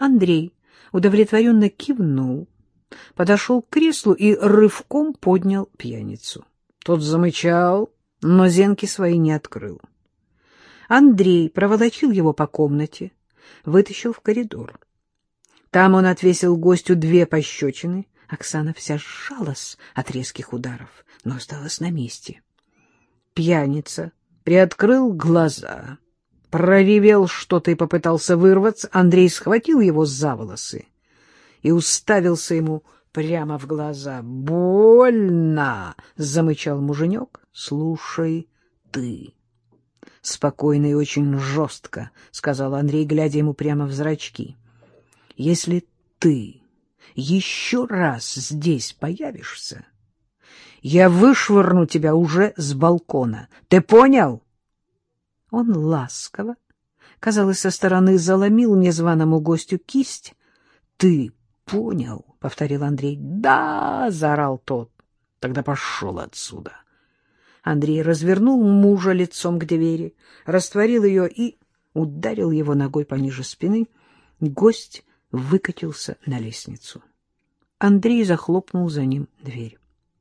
Андрей удовлетворенно кивнул, подошел к креслу и рывком поднял пьяницу. Тот замычал, но зенки свои не открыл. Андрей проволочил его по комнате, вытащил в коридор. Там он отвесил гостю 2 пощечины. Оксана вся сжалась от резких ударов, но осталась на месте. Пьяница приоткрыл глаза, проревел что-то и попытался вырваться. Андрей схватил его за волосы и уставился ему прямо в глаза. «Больно!» — замычал муженек. «Слушай ты!» «Спокойно и очень жестко», — сказал Андрей, глядя ему прямо в зрачки. «Если ты еще раз здесь появишься, я вышвырну тебя уже с балкона. Ты понял?» Он ласково, казалось, со стороны заломил незваному гостю кисть. «Ты понял?» — повторил Андрей. «Да!» — заорал тот. «Тогда пошел отсюда». Андрей развернул мужа лицом к двери, растворил ее и ударил его ногой пониже спины. Гость выкатился на лестницу. Андрей захлопнул за ним дверь.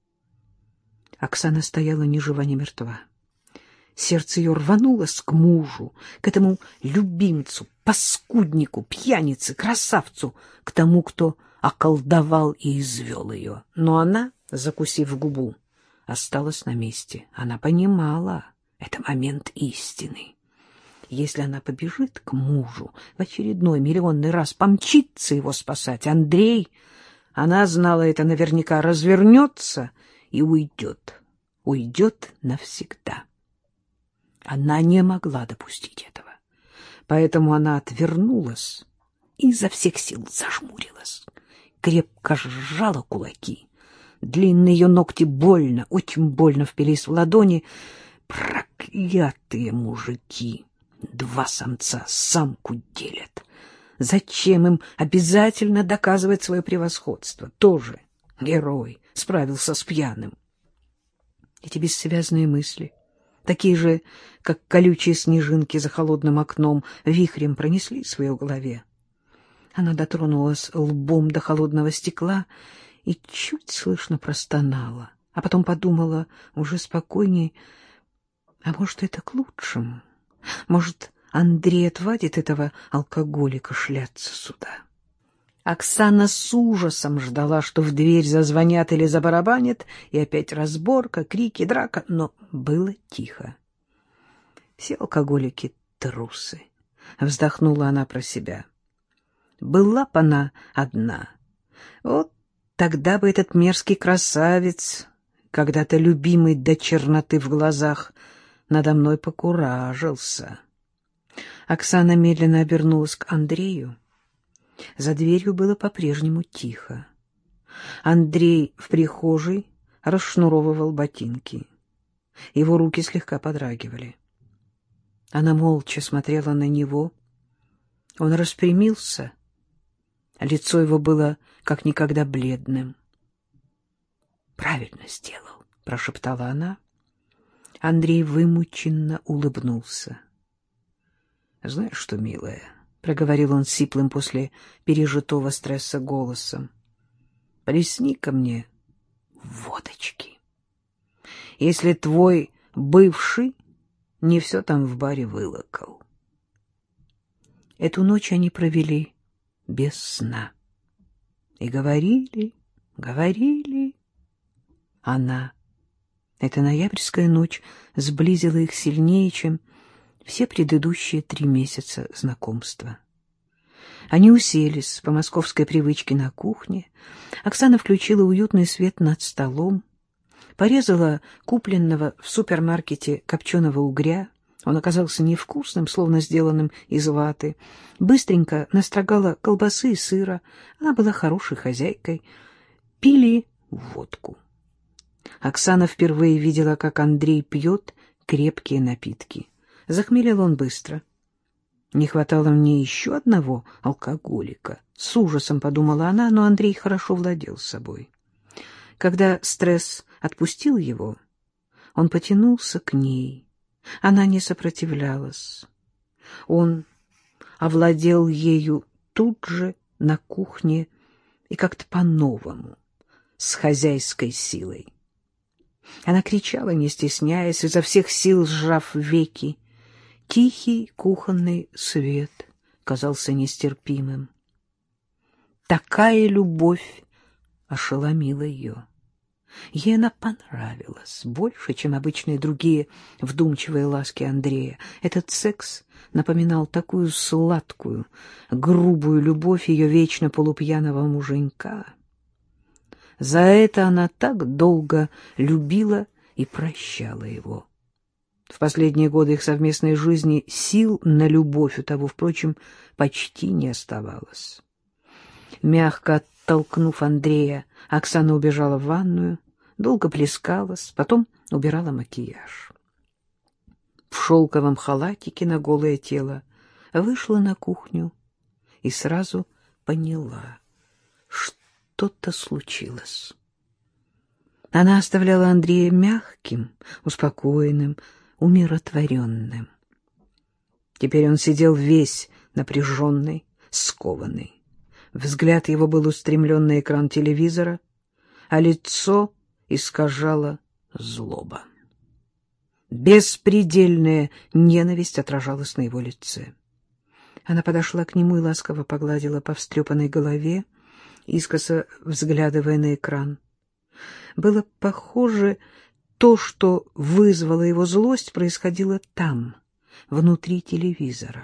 Оксана стояла ни жива, ни мертва. Сердце ее рванулось к мужу, к этому любимцу, паскуднику, пьянице, красавцу, к тому, кто околдовал и извел ее. Но она, закусив губу, осталась на месте. Она понимала, это момент истины. Если она побежит к мужу, в очередной миллионный раз помчится его спасать, Андрей, она знала это наверняка, развернется и уйдет. Уйдет навсегда. Она не могла допустить этого. Поэтому она отвернулась и изо всех сил зажмурилась. Крепко сжала кулаки. Длинные ее ногти больно, очень больно впились в ладони. Проклятые мужики! 2 самца самку делят. Зачем им обязательно доказывать свое превосходство? Тоже герой, справился с пьяным. Эти бессвязные мысли, такие же, как колючие снежинки за холодным окном, вихрем пронеслись в ее голове. Она дотронулась лбом до холодного стекла и чуть слышно простонала, а потом подумала уже спокойней, а может, это к лучшему? Может, Андрей отвадит этого алкоголика шляться сюда? Оксана с ужасом ждала, что в дверь зазвонят или забарабанят, и опять разборка, крики, драка, но было тихо. Все алкоголики — трусы, — вздохнула она про себя. Была б она одна, вот тогда бы этот мерзкий красавец, когда-то любимый до черноты в глазах, надо мной покуражился. Оксана медленно обернулась к Андрею. За дверью было по-прежнему тихо. Андрей в прихожей расшнуровывал ботинки. Его руки слегка подрагивали. Она молча смотрела на него. Он распрямился. Лицо его было как никогда бледным. «Правильно сделал», — прошептала она. Андрей вымученно улыбнулся. «Знаешь что, милая?» — проговорил он сиплым после пережитого стресса голосом. — Плесни ко мне водочки. Если твой бывший не все там в баре вылокал. Эту ночь они провели без сна. И говорили, говорили. Эта ноябрьская ночь сблизила их сильнее, чем все предыдущие 3 месяца знакомства. Они уселись по московской привычке на кухне. Оксана включила уютный свет над столом, порезала купленного в супермаркете копченого угря. Он оказался невкусным, словно сделанным из ваты. Быстренько настрогала колбасы и сыра. Она была хорошей хозяйкой. Пили водку. Оксана впервые видела, как Андрей пьет крепкие напитки. Захмелел он быстро. Не хватало мне еще одного алкоголика. С ужасом подумала она, но Андрей хорошо владел собой. Когда стресс отпустил его, он потянулся к ней. Она не сопротивлялась. Он овладел ею тут же на кухне и как-то по-новому, с хозяйской силой. Она кричала, не стесняясь, изо всех сил сжав веки. Тихий кухонный свет казался нестерпимым. Такая любовь ошеломила ее. Ей она понравилась больше, чем обычные другие вдумчивые ласки Андрея. Этот секс напоминал такую сладкую, грубую любовь ее вечно полупьяного муженька. За это она так долго любила и прощала его. В последние годы их совместной жизни сил на любовь у того, впрочем, почти не оставалось. Мягко оттолкнув Андрея, Оксана убежала в ванную, долго плескалась, потом убирала макияж. В шелковом халатике на голое тело вышла на кухню и сразу поняла, что-то случилось. Она оставляла Андрея мягким, успокоенным, умиротворенным. Теперь он сидел весь напряженный, скованный. Взгляд его был устремлен на экран телевизора, а лицо искажало злоба. Беспредельная ненависть отражалась на его лице. Она подошла к нему и ласково погладила по встрепанной голове, искоса взглядывая на экран. Было похоже, то, что вызвало его злость, происходило там, внутри телевизора.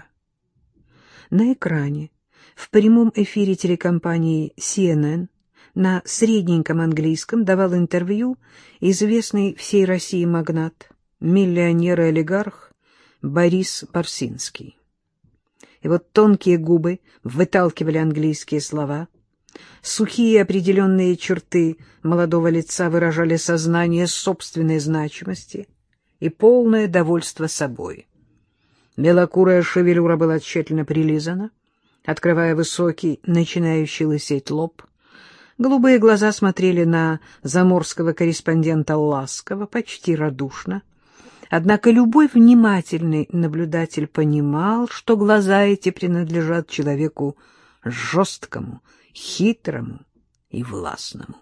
На экране, в прямом эфире телекомпании CNN, на средненьком английском давал интервью известный всей России магнат, миллионер и олигарх Борис Барсинский. Его тонкие губы выталкивали английские слова, сухие определенные черты молодого лица выражали сознание собственной значимости и полное довольство собой. Белокурая шевелюра была тщательно прилизана, открывая высокий, начинающий лысеть лоб. Голубые глаза смотрели на заморского корреспондента ласково, почти радушно. Однако любой внимательный наблюдатель понимал, что глаза эти принадлежат человеку жесткому, хитрому и властному.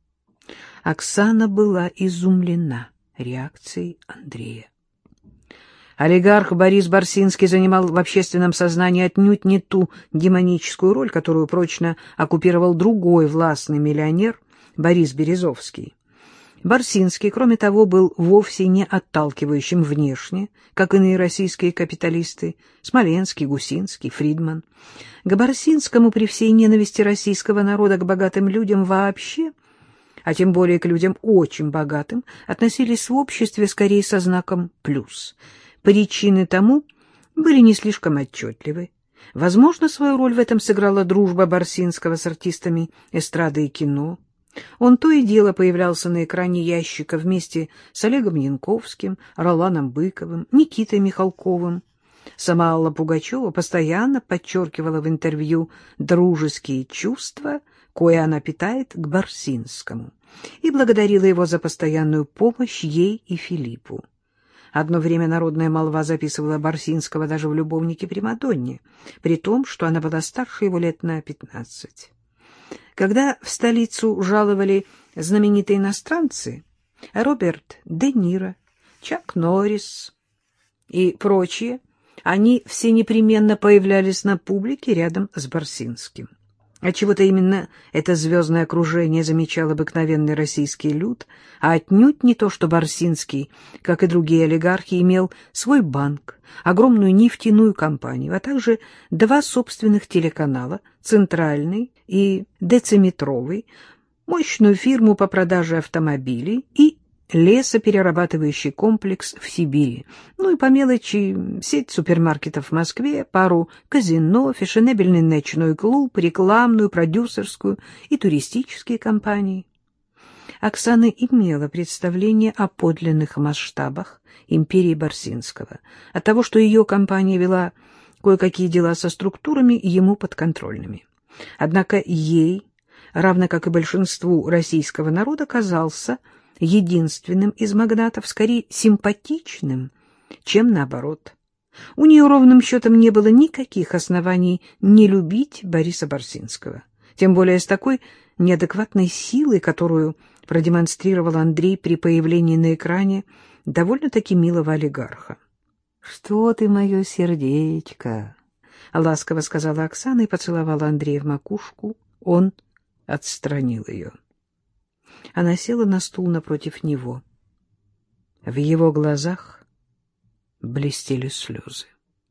Оксана была изумлена реакцией Андрея. Олигарх Борис Барсинский занимал в общественном сознании отнюдь не ту демоническую роль, которую прочно оккупировал другой властный миллионер Борис Березовский. Барсинский, кроме того, был вовсе не отталкивающим внешне, как иные российские капиталисты Смоленский, Гусинский, Фридман. К Барсинскому при всей ненависти российского народа к богатым людям вообще, а тем более к людям очень богатым, относились в обществе скорее со знаком «плюс». Причины тому были не слишком отчетливы. Возможно, свою роль в этом сыграла дружба Барсинского с артистами эстрады и кино. Он то и дело появлялся на экране ящика вместе с Олегом Янковским, Роланом Быковым, Никитой Михалковым. Сама Алла Пугачева постоянно подчеркивала в интервью дружеские чувства, кое она питает к Барсинскому, и благодарила его за постоянную помощь ей и Филиппу. Одно время народная молва записывала Барсинского даже в любовнике примадонне, при том, что она была старше его лет на 15. Когда в столицу жаловали знаменитые иностранцы, Роберт Де Ниро, Чак Норрис и прочие, они все непременно появлялись на публике рядом с Барсинским. Отчего-то именно это звездное окружение замечал обыкновенный российский люд, а отнюдь не то, что Барсинский, как и другие олигархи, имел свой банк, огромную нефтяную компанию, а также два собственных телеканала, центральный и дециметровый, мощную фирму по продаже автомобилей и лесоперерабатывающий комплекс в Сибири, ну и по мелочи сеть супермаркетов в Москве, пару казино, фешенебельный ночной клуб, рекламную, продюсерскую и туристические компании. Оксана имела представление о подлинных масштабах империи Барсинского, от того, что ее компания вела кое-какие дела со структурами ему подконтрольными. Однако ей, равно как и большинству российского народа, казался единственным из магнатов скорее симпатичным, чем наоборот. У нее ровным счетом не было никаких оснований не любить Бориса Барсинского, тем более с такой неадекватной силой, которую продемонстрировал Андрей при появлении на экране довольно-таки милого олигарха. — Что ты, мое сердечко? — ласково сказала Оксана и поцеловала Андрея в макушку. Он отстранил ее. Она села на стул напротив него. В его глазах блестели слезы.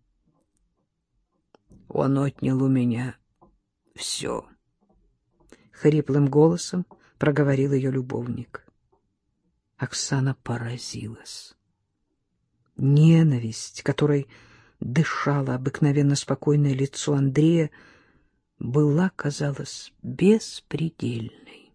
Он отнял у меня все. Хриплым голосом проговорил ее любовник. Оксана поразилась. Ненависть, которой дышало обыкновенно спокойное лицо Андрея, была, казалось, беспредельной.